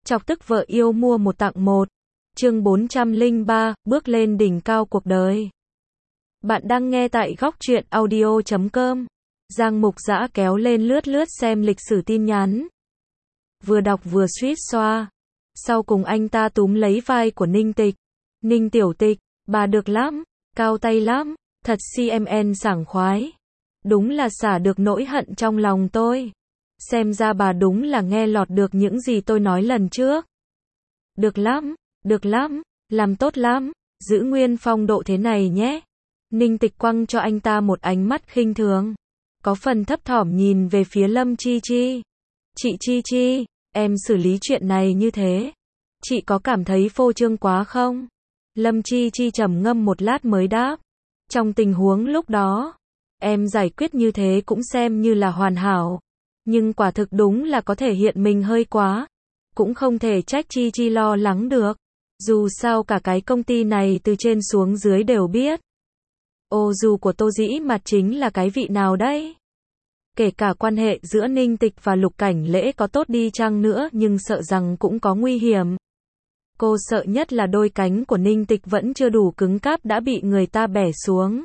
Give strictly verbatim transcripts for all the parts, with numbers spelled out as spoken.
Chọc tức vợ yêu mua một tặng một. Chương bốn trăm lẻ ba, bước lên đỉnh cao cuộc đời. Bạn đang nghe tại góc truyện audio chấm com. Giang Mục Dã kéo lên lướt lướt xem lịch sử tin nhắn. Vừa đọc vừa suýt xoa. Sau cùng anh ta túm lấy vai của Ninh Tịch. Ninh tiểu tịch, bà được lắm, cao tay lắm, thật xê em en sảng khoái. Đúng là xả được nỗi hận trong lòng tôi. Xem ra bà đúng là nghe lọt được những gì tôi nói lần trước. Được lắm, được lắm, làm tốt lắm, giữ nguyên phong độ thế này nhé. Ninh Tịch quăng cho anh ta một ánh mắt khinh thường. Có phần thấp thỏm nhìn về phía Lâm Chi Chi. Chị Chi Chi, em xử lý chuyện này như thế. Chị có cảm thấy phô trương quá không? Lâm Chi Chi trầm ngâm một lát mới đáp. Trong tình huống lúc đó, em giải quyết như thế cũng xem như là hoàn hảo. Nhưng quả thực đúng là có thể hiện mình hơi quá. Cũng không thể trách Chi Chi lo lắng được. Dù sao cả cái công ty này từ trên xuống dưới đều biết. Ô dù của Tô Dĩ Mặt chính là cái vị nào đấy? Kể cả quan hệ giữa Ninh Tịch và Lục Cảnh Lễ có tốt đi chăng nữa nhưng sợ rằng cũng có nguy hiểm. Cô sợ nhất là đôi cánh của Ninh Tịch vẫn chưa đủ cứng cáp đã bị người ta bẻ xuống.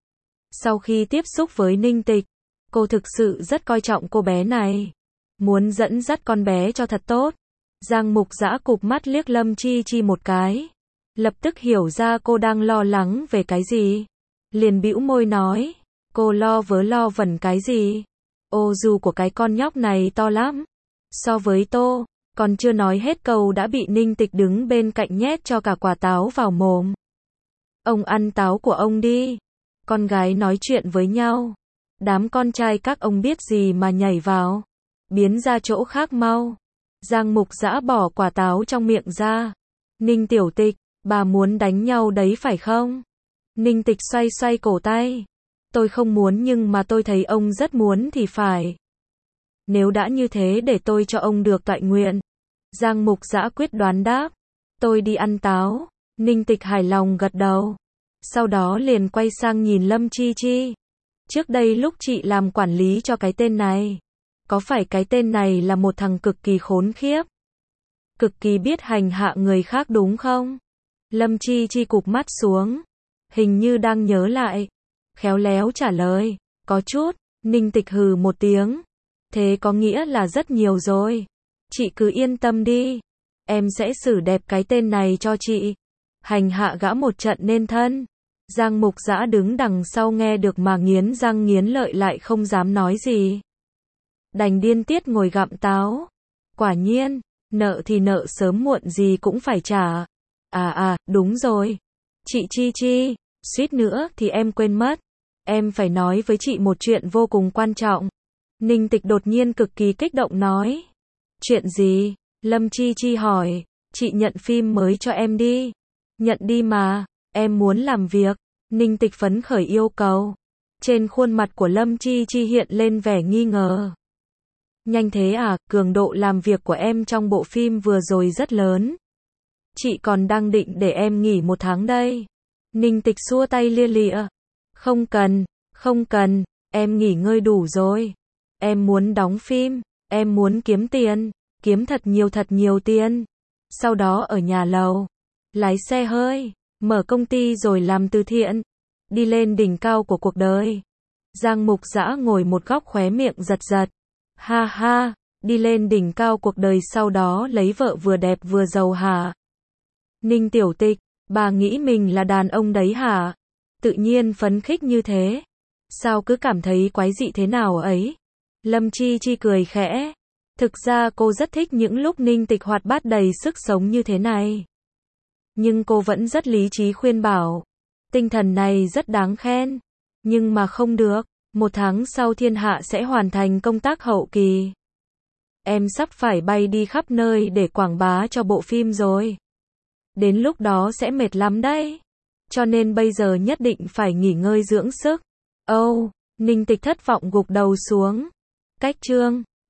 Sau khi tiếp xúc với Ninh Tịch, cô thực sự rất coi trọng cô bé này. Muốn dẫn dắt con bé cho thật tốt. Giang Mục Dã cụp mắt liếc Lâm Chi Chi một cái. Lập tức hiểu ra cô đang lo lắng về cái gì. Liền bĩu môi nói. Cô lo vớ lo vẩn cái gì? Ô dù của cái con nhóc này to lắm. So với Tô, còn chưa nói hết câu đã bị Ninh Tịch đứng bên cạnh nhét cho cả quả táo vào mồm. Ông ăn táo của ông đi. Con gái nói chuyện với nhau. Đám con trai các ông biết gì mà nhảy vào. Biến ra chỗ khác mau. Giang Mục Dã bỏ quả táo trong miệng ra. Ninh tiểu tịch, bà muốn đánh nhau đấy phải không? Ninh Tịch xoay xoay cổ tay. Tôi không muốn nhưng mà tôi thấy ông rất muốn thì phải. Nếu đã như thế để tôi cho ông được tọa nguyện. Giang Mục Dã quyết đoán đáp. Tôi đi ăn táo. Ninh Tịch hài lòng gật đầu. Sau đó liền quay sang nhìn Lâm Chi Chi. Trước đây lúc chị làm quản lý cho cái tên này. Có phải cái tên này là một thằng cực kỳ khốn khiếp? Cực kỳ biết hành hạ người khác đúng không? Lâm Chi Chi cụp mắt xuống. Hình như đang nhớ lại. Khéo léo trả lời. Có chút. Ninh Tịch hừ một tiếng. Thế có nghĩa là rất nhiều rồi. Chị cứ yên tâm đi. Em sẽ xử đẹp cái tên này cho chị. Hành hạ gã một trận nên thân. Giang Mục Dã đứng đằng sau nghe được mà nghiến răng nghiến lợi lại không dám nói gì. Đành điên tiết ngồi gặm táo. Quả nhiên, nợ thì nợ sớm muộn gì cũng phải trả. À à, đúng rồi. Chị Chi Chi, suýt nữa thì em quên mất. Em phải nói với chị một chuyện vô cùng quan trọng. Ninh Tịch đột nhiên cực kỳ kích động nói. Chuyện gì? Lâm Chi Chi hỏi. Chị nhận phim mới cho em đi. Nhận đi mà, em muốn làm việc. Ninh Tịch phấn khởi yêu cầu. Trên khuôn mặt của Lâm Chi Chi hiện lên vẻ nghi ngờ. Nhanh thế à, cường độ làm việc của em trong bộ phim vừa rồi rất lớn. Chị còn đang định để em nghỉ một tháng đây. Ninh Tịch xua tay lia lịa. Không cần, không cần, em nghỉ ngơi đủ rồi. Em muốn đóng phim, em muốn kiếm tiền, kiếm thật nhiều thật nhiều tiền. Sau đó ở nhà lầu, lái xe hơi, mở công ty rồi làm từ thiện. Đi lên đỉnh cao của cuộc đời. Giang Mục Dã ngồi một góc khóe miệng giật giật. Ha ha, đi lên đỉnh cao cuộc đời sau đó lấy vợ vừa đẹp vừa giàu hả? Ninh tiểu tịch, bà nghĩ mình là đàn ông đấy hả? Tự nhiên phấn khích như thế. Sao cứ cảm thấy quái dị thế nào ấy? Lâm Chi Chi cười khẽ. Thực ra cô rất thích những lúc Ninh Tịch hoạt bát đầy sức sống như thế này. Nhưng cô vẫn rất lý trí khuyên bảo. Tinh thần này rất đáng khen. Nhưng mà không được. Một tháng sau thiên hạ sẽ hoàn thành công tác hậu kỳ. Em sắp phải bay đi khắp nơi để quảng bá cho bộ phim rồi. Đến lúc đó sẽ mệt lắm đấy. Cho nên bây giờ nhất định phải nghỉ ngơi dưỡng sức. Âu, oh, Ninh Tịch thất vọng gục đầu xuống. Cách chương